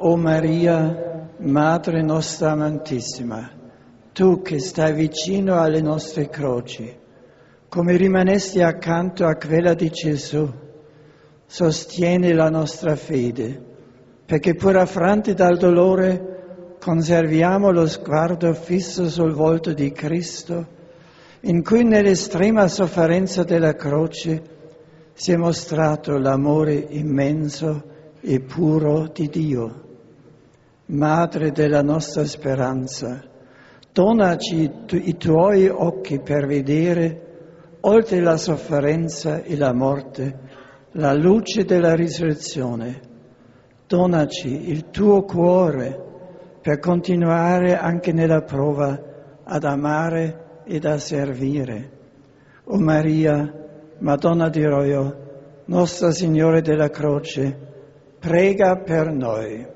O Maria, Madre nostra amantissima, tu che stai vicino alle nostre croci, come rimanesti accanto a quella di Gesù, sostieni la nostra fede, perché pur affranti dal dolore conserviamo lo sguardo fisso sul volto di Cristo, in cui nell'estrema sofferenza della croce si è mostrato l'amore immenso e puro di Dio. Madre della nostra speranza, donaci i tuoi occhi per vedere, oltre la sofferenza e la morte, la luce della risurrezione. Donaci il tuo cuore per continuare anche nella prova ad amare ed a servire. O Maria, Madonna di Roio, Nostra Signora della Croce, prega per noi.